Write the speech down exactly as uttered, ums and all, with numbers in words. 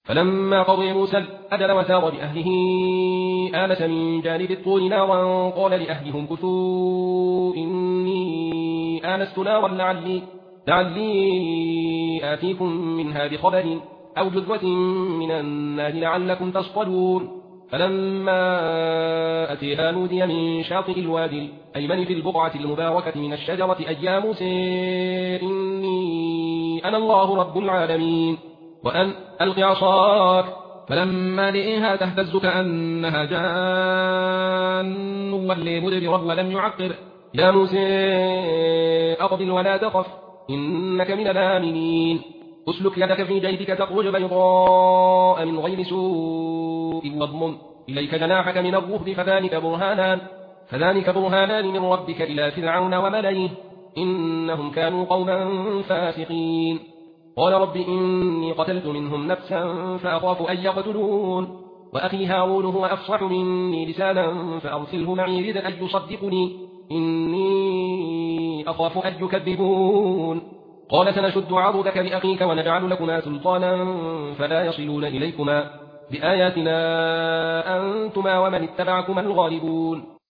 فلما قضي موسى الأجل وسار بأهله آنس من جانب الطور نارا قال لأهلهم كثوا إني آنست نارا لعلي, لعلي آتيكم منها بخبر أو جذوة من النار لعلكم تصطلون. فلما أتيها نودي من شاطئ الوادي الأيمن في البقعة المباركة من الشجرة أي يا موسى إني أنا الله رب العالمين وأن ألق عصاك. فلما لقيها تهتز كأنها جان ولي مدبرا ولم يعقب يا موسى أقبل ولا تخف إنك من الآمنين. اسلك يدك في جيبك تخرج بيضاء من غير سوء واضمم إليك جناحك من الرهب فذلك برهانان فذلك برهانان من ربك إلى فرعون وملئه إنهم كانوا قوما فاسقين. قال رب إني قتلت منهم نفسا فأخاف أن يقتلون وأخي هارون هو أفصح مني لسانا فأرسله معي ردا أن يصدقني إني أخاف أن يكذبون. قال سنشد عضدك بأخيك ونجعل لكما سلطانا فلا يصلون إليكما بآياتنا أنتما ومن اتبعكما الغالبون.